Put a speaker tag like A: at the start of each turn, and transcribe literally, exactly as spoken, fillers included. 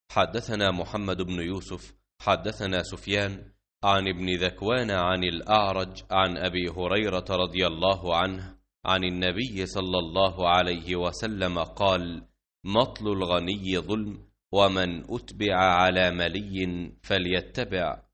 A: حدثنا محمد بن يوسف حدثنا سفيان عن ابن ذكوان عن الأعرج عن أبي هريرة رضي الله عنه عن النبي صلى الله عليه وسلم قال: مطل الغني ظلم، ومن أتبع على ملي فليتبع.